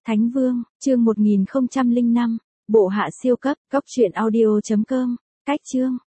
Thánh Vương, chương 1005, bộ hạ siêu cấp, cóc truyện audio.com, cách chương.